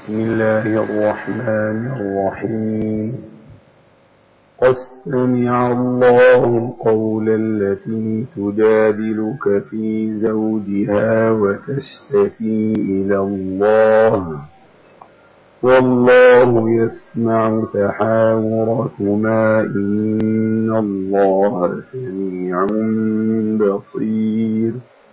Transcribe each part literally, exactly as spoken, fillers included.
بسم الله الرحمن الرحيم. قد سمع الله قول التي تجادلك في زوجها وتشتكي إلى الله والله يسمع تحاوركما إن الله سميع بصير.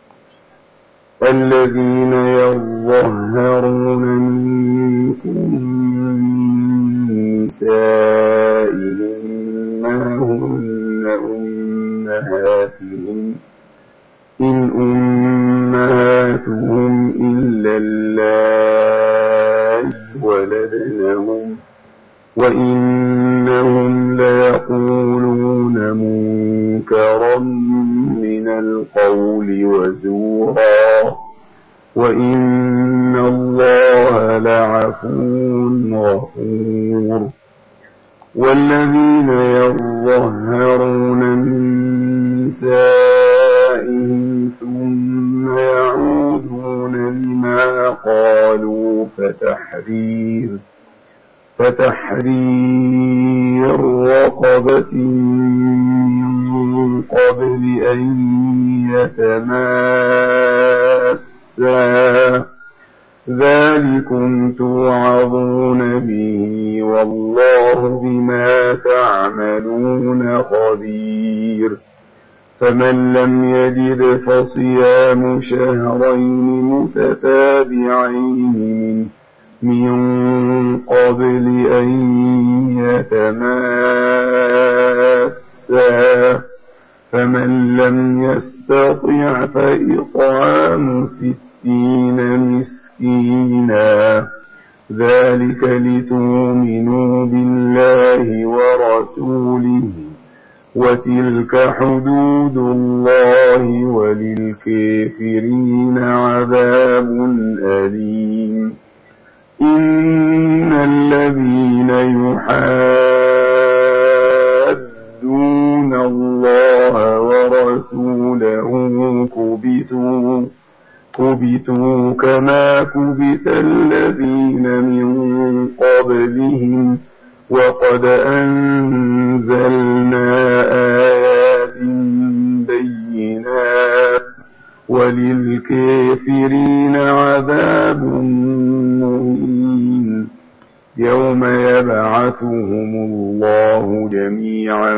الذين يظهرون منكم من نسائهم ما هن أمهاتهم إن أمهاتهم إلا اللائي ولدنهم وإنهم ليقولون منكرا من القول وزورا وإن الله لعفو غفور. والذين يظهرون من نسائهم ثم يعودون لما قالوا فتحرير فتحرير رقبة من قبل أن يتماسا ذلكم توعظون به والله بما تعملون خبير. فمن لم يجد فصيام شهرين متتابعين من من قبل أن يتماسا فمن لم يستطع فإطعام ستين مسكينا ذلك لتؤمنوا بالله ورسوله وتلك حدود الله وللكافرين عذاب أليم. إن الذين يحادون الله ورسوله كبتوا كبتوا كما كبت الذين من قبلهم وقد أنزلنا آيات بينات وللكافرين عذاب مهين. يوم يبعثهم الله جميعا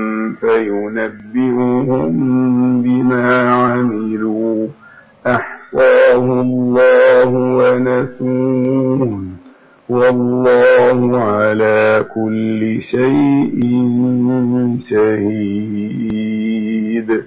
فينبئهم بما عملوا أحصاه الله ونسوه والله على كل شيء شهيد.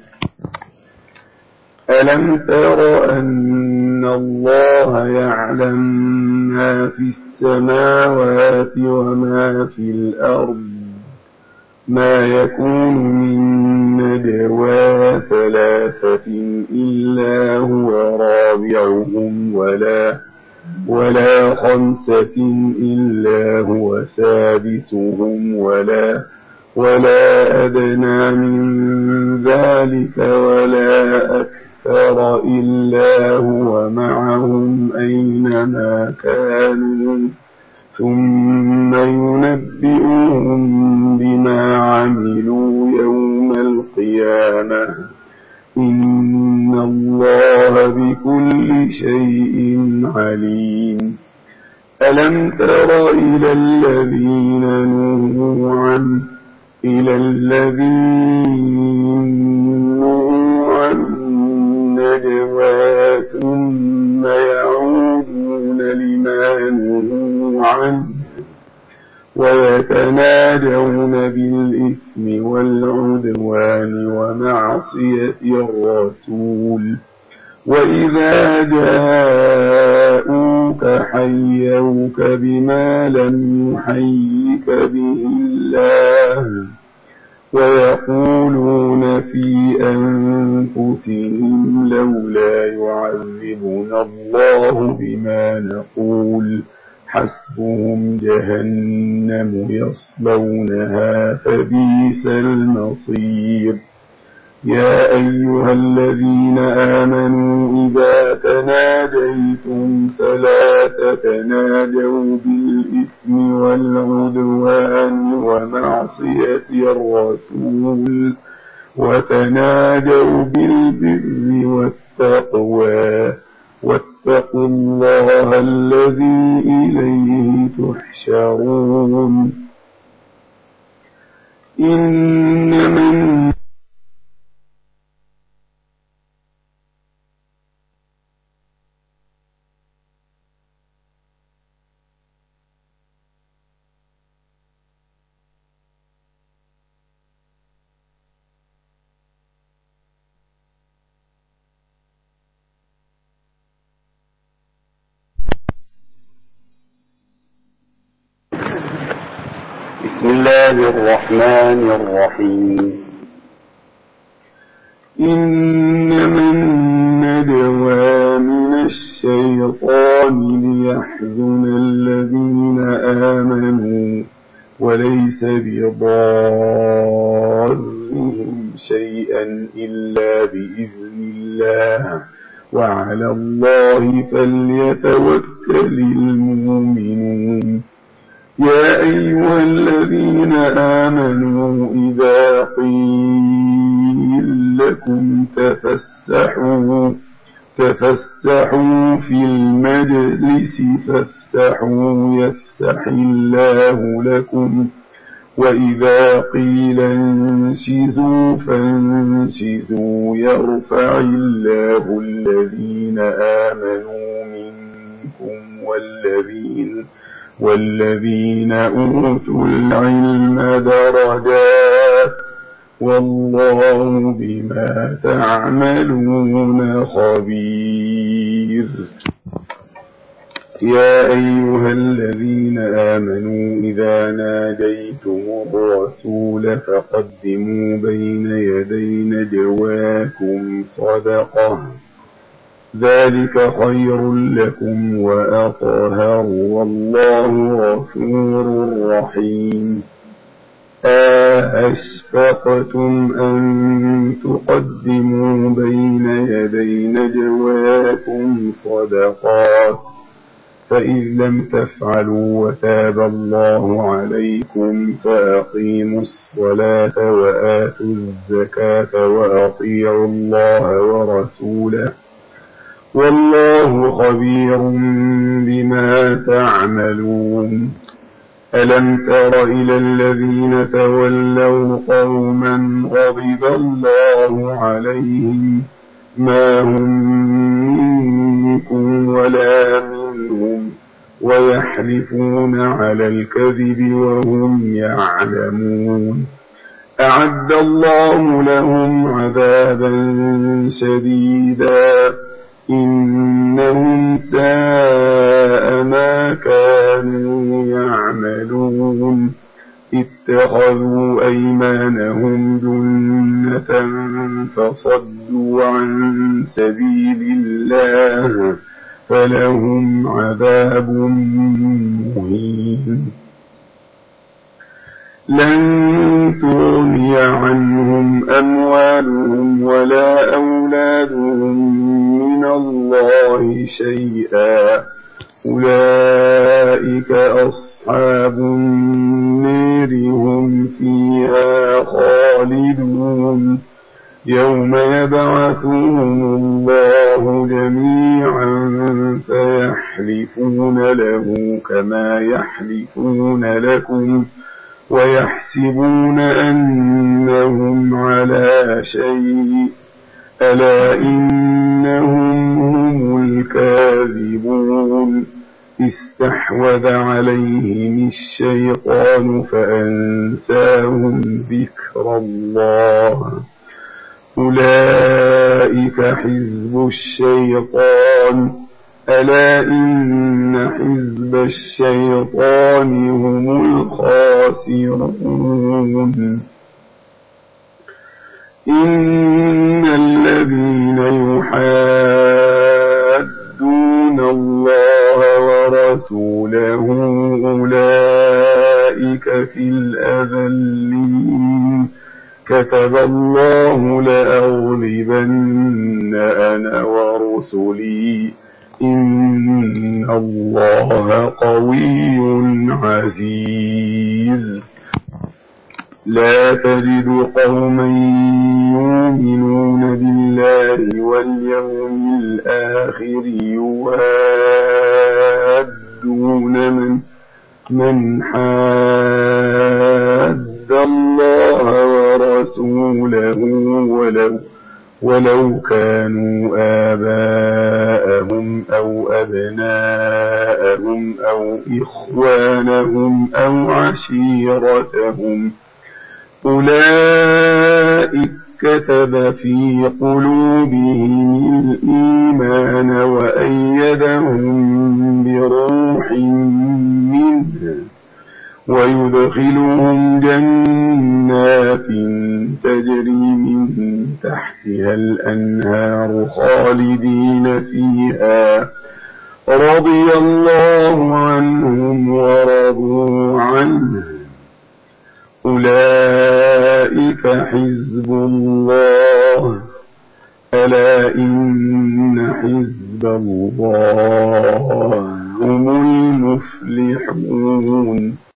ألم تر أن الله يعلم ما في السماوات وما في الأرض ما يكون من نجوى ثلاثة إلا هو رابعهم ولا ولا خمسة إلا هو سادسهم ولا ولا أدنى من ذلك ولا أكثر إلا هو معهم أينما كانوا ثم ينبئهم بما عملوا يوم القيامة إن الله بكل شيء عليم. ألم تر إلى الذين نهوا عنه إلى الذين نهوا عن النجوى ثم يعودون لما نهوا عنه ويتناجون بالإثم والعدوان ومعصية الرسول وإذا جاءوك حيوك بما لم يحيك به الله ويقولون في أنفسهم لولا يعذبنا الله بما نقول حسبهم جهنم يصلونها فبئس المصير. يا أيها الذين آمنوا إذا تناجيتم فلا تتناجوا بالإثم والعدوان ومعصية الرسول وتناجوا بالبر والتقوى واتقوا الله الذي إليه تحشرون إنما بسم الله الرحمن الرحيم إنما النجوى من الشيطان ليحزن الذين آمنوا وليس بضارهم شيئا إلا بإذن الله وعلى الله فليتوكل المؤمنون يا أيها الذين آمنوا إذا قيل لكم تفسحوا تفسحوا في المجلس فافسحوا يفسح الله لكم وإذا قيل انشزوا فانشزوا يرفع الله الذين آمنوا منكم والذين والذين أوتوا العلم درجات والله بما تعملون خبير يا أيها الذين آمنوا إذا ناجيتم الرسول فقدموا بين يدي نجواكم صدقة ذلك خير لكم وأطهر والله غفور رحيم أأشفقتم أن تقدموا بين يدي نجواكم صدقات فإذ لم تفعلوا وتاب الله عليكم فأقيموا الصلاة وآتوا الزكاة وأطيعوا الله ورسوله والله خبير بما تعملون ألم تر إلى الذين تولوا قوما غضب الله عليهم ما هم منكم ولا منهم ويحلفون على الكذب وهم يعلمون أعد الله لهم عذابا شديدا إنهم ساء ما كانوا يعملون اتخذوا أيمانهم جنة فصدوا عن سبيل الله فلهم عذاب مهين لن تغني عنهم أموالهم ولا أولادهم من الله شيئا أولئك أصحاب النار هم فيها خالدون يوم يبعثهم الله جميعا فيحلفون له كما يحلفون لكم ويحسبون أنهم على شيء ألا إنهم هم الكاذبون استحوذ عليهم الشيطان فأنساهم ذكر الله أولئك حزب الشيطان ألا إن حزب الشيطان هم الخاسرون إن الذين يحادون الله ورسوله أولئك في الأذلين كتب الله لأغلبن أنا ورسلي إن الله قوي عزيز. لا تجد قوما يؤمنون بالله واليوم الآخر يوادون من من حاد الله ورسوله ولو ولو كانوا آباءهم أو أبناءهم أو إخوانهم أو عشيرتهم أولئك كتب في قلوبهم الإيمان وأيدهم بروح منه ويدخلهم جنات تجري من تحتها الأنهار خالدين فيها رضي الله عنهم ورضوا عنه أولئك حزب الله ألا إن حزب الله هم المفلحون.